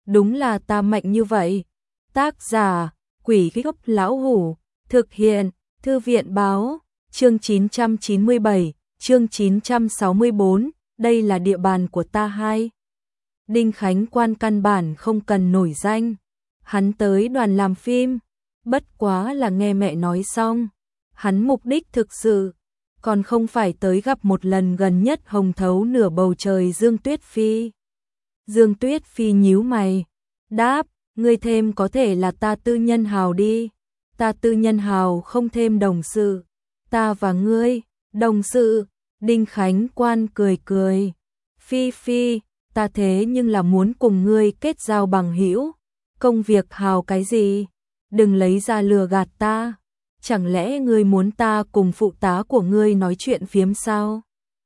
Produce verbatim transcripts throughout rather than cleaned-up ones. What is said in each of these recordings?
đúng là ta mạnh như vậy. Tác giả, Quỷ Gốc Lão Hủ, thực hiện, Thư viện báo, chương chín trăm chín mươi bảy, chương chín trăm sáu mươi tư, đây là địa bàn của ta hai. Đinh Khánh Quan căn bản không cần nổi danh, hắn tới đoàn làm phim, bất quá là nghe mẹ nói xong, hắn mục đích thực sự, còn không phải tới gặp một lần gần nhất hồng thấu nửa bầu trời Dương Tuyết Phi. Dương Tuyết Phi nhíu mày, đáp, ngươi thêm có thể là ta tư nhân hào đi, ta tư nhân hào không thêm đồng sự, ta và ngươi, đồng sự, Đinh Khánh Quan cười cười, Phi Phi, ta thế nhưng là muốn cùng ngươi kết giao bằng hữu, công việc hào cái gì, đừng lấy ra lừa gạt ta, chẳng lẽ ngươi muốn ta cùng phụ tá của ngươi nói chuyện phiếm sao?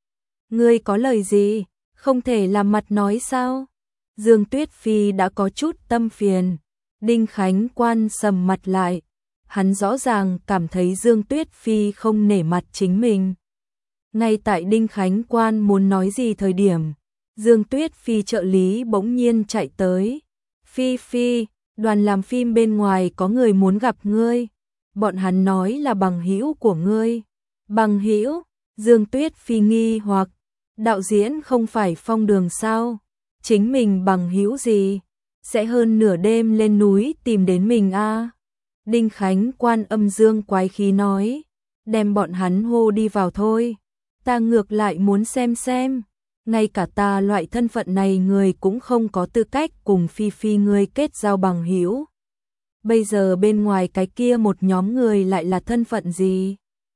Ngươi có lời gì, không thể làm mặt nói sao? Dương Tuyết Phi đã có chút tâm phiền, Đinh Khánh Quan sầm mặt lại, hắn rõ ràng cảm thấy Dương Tuyết Phi không nể mặt chính mình. Ngay tại Đinh Khánh Quan muốn nói gì thời điểm, Dương Tuyết Phi trợ lý bỗng nhiên chạy tới. Phi Phi, đoàn làm phim bên ngoài có người muốn gặp ngươi, bọn hắn nói là bằng hữu của ngươi. Bằng hữu? Dương Tuyết Phi nghi hoặc, đạo diễn không phải Phong Đường sao? Chính mình bằng hữu gì? Sẽ hơn nửa đêm lên núi tìm đến mình a? À? Đinh Khánh Quan âm dương quái khí nói, đem bọn hắn hô đi vào thôi, ta ngược lại muốn xem xem, ngay cả ta loại thân phận này người cũng không có tư cách cùng Phi Phi ngươi kết giao bằng hữu. Bây giờ bên ngoài cái kia một nhóm người lại là thân phận gì?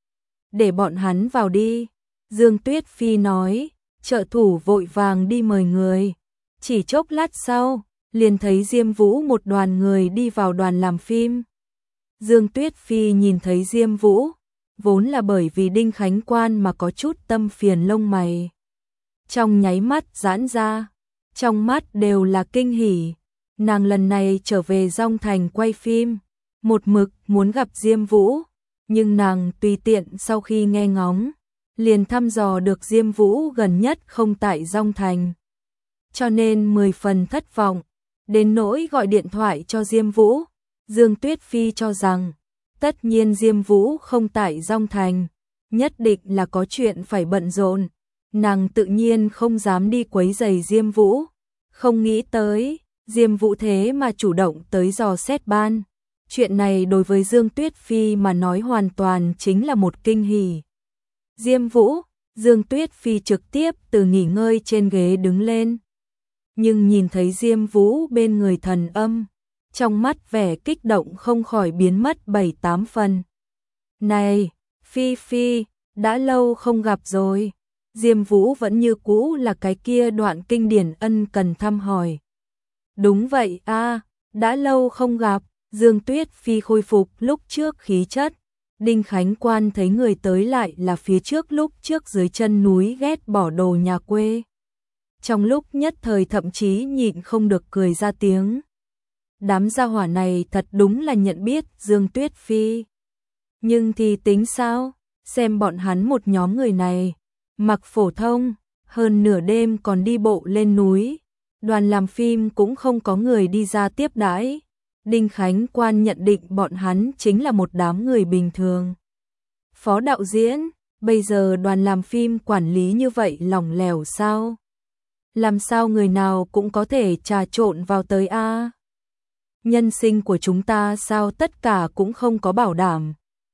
Để bọn hắn vào đi, Dương Tuyết Phi nói, trợ thủ vội vàng đi mời người. Chỉ chốc lát sau, liền thấy Diêm Vũ một đoàn người đi vào đoàn làm phim. Dương Tuyết Phi nhìn thấy Diêm Vũ, vốn là bởi vì Đinh Khánh Quan mà có chút tâm phiền lông mày. Trong nháy mắt giãn ra, trong mắt đều là kinh hỉ. Nàng lần này trở về Dong Thành quay phim, một mực muốn gặp Diêm Vũ, nhưng nàng tùy tiện sau khi nghe ngóng, liền thăm dò được Diêm Vũ gần nhất không tại Dong Thành. Cho nên mười phần thất vọng, đến nỗi gọi điện thoại cho Diêm Vũ, Dương Tuyết Phi cho rằng, tất nhiên Diêm Vũ không tại Dong Thành, nhất định là có chuyện phải bận rộn, nàng tự nhiên không dám đi quấy rầy Diêm Vũ, không nghĩ tới, Diêm Vũ thế mà chủ động tới dò xét ban. Chuyện này đối với Dương Tuyết Phi mà nói hoàn toàn chính là một kinh hỉ. Diêm Vũ, Dương Tuyết Phi trực tiếp từ nghỉ ngơi trên ghế đứng lên. Nhưng nhìn thấy Diêm Vũ bên người Thần Âm, trong mắt vẻ kích động không khỏi biến mất bảy tám phần. Này, Phi Phi, đã lâu không gặp rồi. Diêm Vũ vẫn như cũ là cái kia đoạn kinh điển ân cần thăm hỏi. Đúng vậy a, à, đã lâu không gặp. Dương Tuyết Phi khôi phục lúc trước khí chất. Đinh Khánh Quan thấy người tới lại là phía trước lúc trước dưới chân núi ghét bỏ đồ nhà quê. Trong lúc nhất thời thậm chí nhịn không được cười ra tiếng. Đám gia hỏa này thật đúng là nhận biết Dương Tuyết Phi. Nhưng thì tính sao? Xem bọn hắn một nhóm người này, mặc phổ thông, hơn nửa đêm còn đi bộ lên núi. Đoàn làm phim cũng không có người đi ra tiếp đãi. Đinh Khánh Quan nhận định bọn hắn chính là một đám người bình thường. Phó đạo diễn, bây giờ đoàn làm phim quản lý như vậy lỏng lẻo sao? Làm sao người nào cũng có thể trà trộn vào tới a? Nhân sinh của chúng ta sao tất cả cũng không có bảo đảm?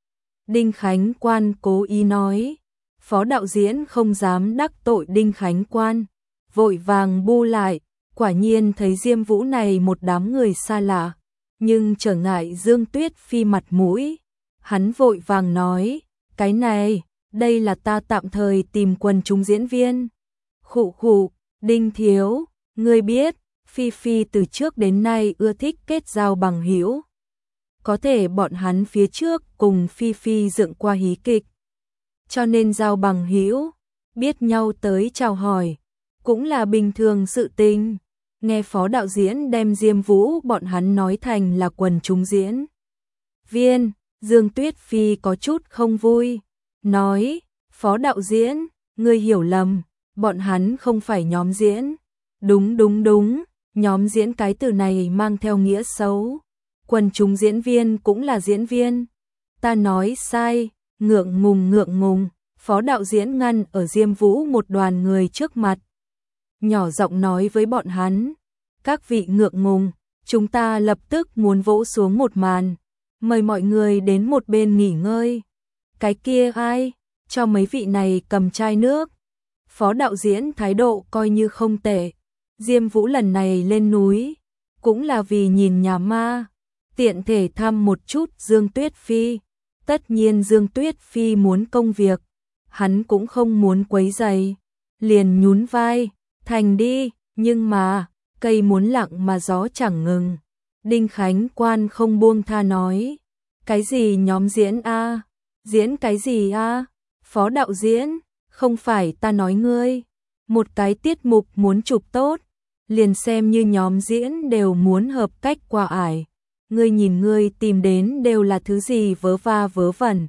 Đinh Khánh Quan cố ý nói. Phó đạo diễn không dám đắc tội Đinh Khánh Quan, vội vàng bu lại, quả nhiên thấy Diêm Vũ này một đám người xa lạ, nhưng trở ngại Dương Tuyết Phi mặt mũi, hắn vội vàng nói, cái này, đây là ta tạm thời tìm quần chúng diễn viên. Khụ khụ, Đinh thiếu, ngươi biết, Phi Phi từ trước đến nay ưa thích kết giao bằng hữu. Có thể bọn hắn phía trước cùng Phi Phi dựng qua hí kịch, cho nên giao bằng hữu, biết nhau tới chào hỏi, cũng là bình thường sự tình. Nghe phó đạo diễn đem Diêm Vũ bọn hắn nói thành là quần chúng diễn viên, Dương Tuyết Phi có chút không vui, nói, phó đạo diễn, ngươi hiểu lầm, bọn hắn không phải nhóm diễn. Đúng đúng đúng, Nhóm diễn cái từ này mang theo nghĩa xấu. Quần chúng diễn viên cũng là diễn viên. Ta nói sai, ngượng ngùng ngượng ngùng. Phó đạo diễn ngăn ở Diêm Vũ một đoàn người trước mặt. Nhỏ giọng nói với bọn hắn. Các vị ngượng ngùng, chúng ta lập tức muốn vỗ xuống một màn. Mời mọi người đến một bên nghỉ ngơi. Cái kia ai? Cho mấy vị này cầm chai nước. Phó đạo diễn thái độ coi như không tệ. Diêm Vũ lần này lên núi, cũng là vì nhìn nhà ma, tiện thể thăm một chút Dương Tuyết Phi. Tất nhiên Dương Tuyết Phi muốn công việc, hắn cũng không muốn quấy rầy, liền nhún vai, thành đi, nhưng mà, cây muốn lặng mà gió chẳng ngừng. Đinh Khánh Quan không buông tha nói, cái gì nhóm diễn a? Diễn cái gì a? Phó đạo diễn, không phải ta nói ngươi, một cái tiết mục muốn chụp tốt, liền xem như nhóm diễn đều muốn hợp cách qua ải. Ngươi nhìn ngươi tìm đến đều là thứ gì vớ va vớ vẩn.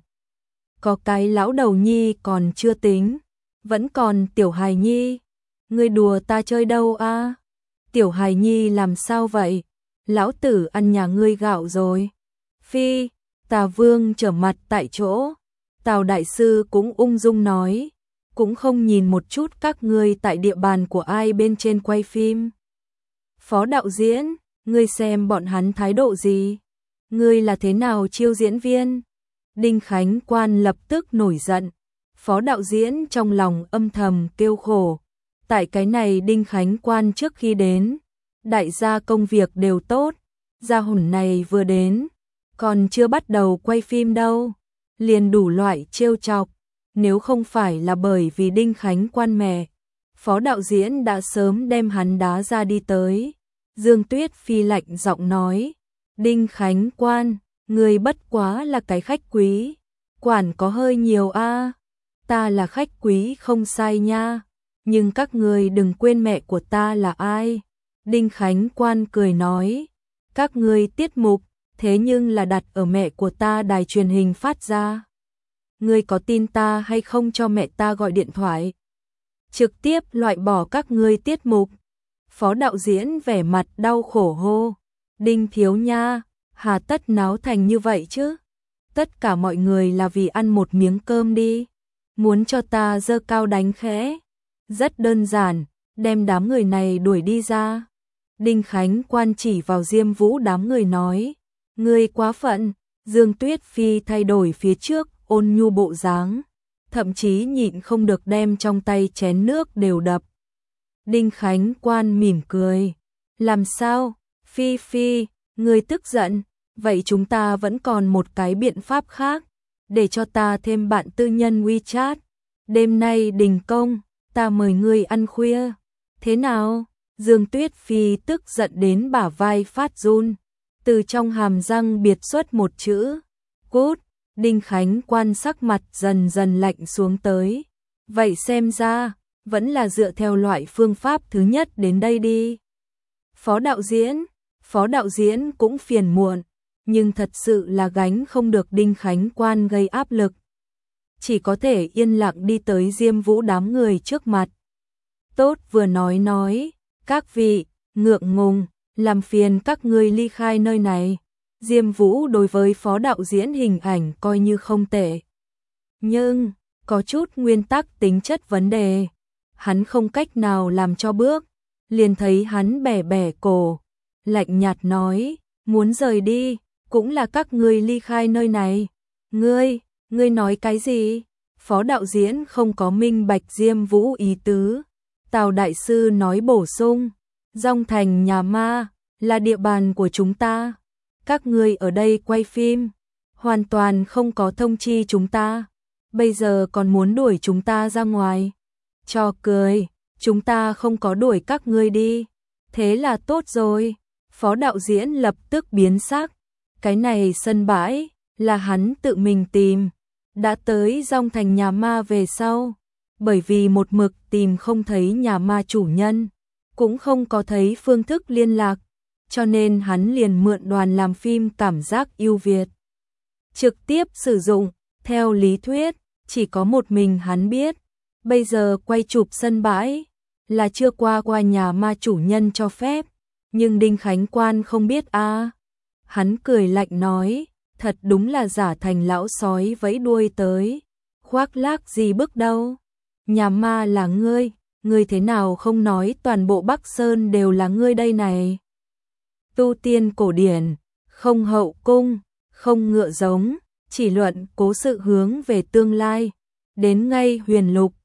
Có cái lão đầu nhi còn chưa tính, vẫn còn tiểu hài nhi. Ngươi đùa ta chơi đâu a? Tiểu hài nhi làm sao vậy? Lão tử ăn nhà ngươi gạo rồi. Phi, Tà Vương trở mặt tại chỗ. Tào đại sư cũng ung dung nói, cũng không nhìn một chút các ngươi tại địa bàn của ai bên trên quay phim. Phó đạo diễn, ngươi xem bọn hắn thái độ gì? Ngươi là thế nào chiêu diễn viên? Đinh Khánh Quan lập tức nổi giận. Phó đạo diễn trong lòng âm thầm kêu khổ. Tại cái này Đinh Khánh Quan trước khi đến, đại gia công việc đều tốt. Gia hồn này vừa đến, còn chưa bắt đầu quay phim đâu, liền đủ loại trêu chọc. Nếu không phải là bởi vì Đinh Khánh Quan mẹ, phó đạo diễn đã sớm đem hắn đá ra đi tới. Dương Tuyết Phi lạnh giọng nói, Đinh Khánh Quan, người bất quá là cái khách quý, quản có hơi nhiều a. Ta là khách quý không sai nha, nhưng các người đừng quên mẹ của ta là ai. Đinh Khánh Quan cười nói, các người tiết mục, thế nhưng là đặt ở mẹ của ta đài truyền hình phát ra. Ngươi có tin ta hay không cho mẹ ta gọi điện thoại, trực tiếp loại bỏ các ngươi tiết mục. Phó đạo diễn vẻ mặt đau khổ hô, Đinh thiếu nha, hà tất náo thành như vậy chứ? Tất cả mọi người là vì ăn một miếng cơm đi, muốn cho ta giơ cao đánh khẽ. Rất đơn giản, đem đám người này đuổi đi ra. Đinh Khánh Quan chỉ vào Diêm Vũ đám người nói, ngươi quá phận. Dương Tuyết Phi thay đổi phía trước ôn nhu bộ dáng, thậm chí nhịn không được đem trong tay chén nước đều đập. Đinh Khánh Quan mỉm cười, làm sao? Phi Phi, ngươi tức giận, vậy chúng ta vẫn còn một cái biện pháp khác, để cho ta thêm bạn tư nhân WeChat. Đêm nay đình công, ta mời ngươi ăn khuya. Thế nào? Dương Tuyết Phi tức giận đến bả vai phát run, từ trong hàm răng biệt xuất một chữ, cút. Đinh Khánh Quan sắc mặt dần dần lạnh xuống tới. Vậy xem ra, vẫn là dựa theo loại phương pháp thứ nhất đến đây đi. Phó đạo diễn, phó đạo diễn cũng phiền muộn, nhưng thật sự là gánh không được Đinh Khánh Quan gây áp lực. Chỉ có thể yên lặng đi tới Diêm Vũ đám người trước mặt. Tốt vừa nói nói, các vị, ngượng ngùng, làm phiền các ngươi ly khai nơi này. Diêm Vũ đối với phó đạo diễn hình ảnh coi như không tệ. Nhưng, có chút nguyên tắc tính chất vấn đề. Hắn không cách nào làm cho bước, liền thấy hắn bẻ bẻ cổ, lạnh nhạt nói, muốn rời đi, cũng là các ngươi ly khai nơi này. Ngươi, ngươi nói cái gì? Phó đạo diễn không có minh bạch Diêm Vũ ý tứ. Tào đại sư nói bổ sung, Dong Thành nhà ma, là địa bàn của chúng ta. Các ngươi ở đây quay phim, hoàn toàn không có thông chi chúng ta. Bây giờ còn muốn đuổi chúng ta ra ngoài. Cho cười, chúng ta không có đuổi các ngươi đi. Thế là tốt rồi. Phó đạo diễn lập tức biến sắc. Cái này sân bãi, là hắn tự mình tìm. Đã tới Dong Thành nhà ma về sau. Bởi vì một mực tìm không thấy nhà ma chủ nhân, cũng không có thấy phương thức liên lạc, cho nên hắn liền mượn đoàn làm phim cảm giác ưu việt. Trực tiếp sử dụng, theo lý thuyết, chỉ có một mình hắn biết. Bây giờ quay chụp sân bãi, là chưa qua qua nhà ma chủ nhân cho phép, Nhưng Đinh Khánh Quan không biết a. À. Hắn cười lạnh nói, thật đúng là giả thành lão sói vẫy đuôi tới, khoác lác gì bước đâu. Nhà ma là ngươi, ngươi thế nào không nói toàn bộ Bắc Sơn đều là ngươi đây này. Tu tiên cổ điển, không hậu cung, không ngựa giống, chỉ luận cố sự hướng về tương lai, đến ngay huyền lục,